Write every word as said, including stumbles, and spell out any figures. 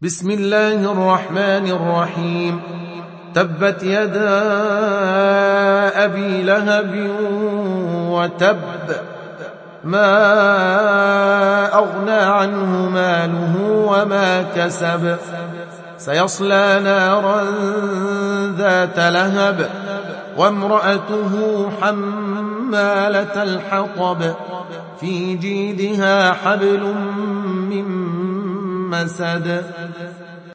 بسم الله الرحمن الرحيم. تبت يدا أبي لهب وتب، ما أغنى عنه ماله وما كسب، سيصلى نارا ذات لهب وامرأته حمالة الحطب في جيدها حبل من مسد.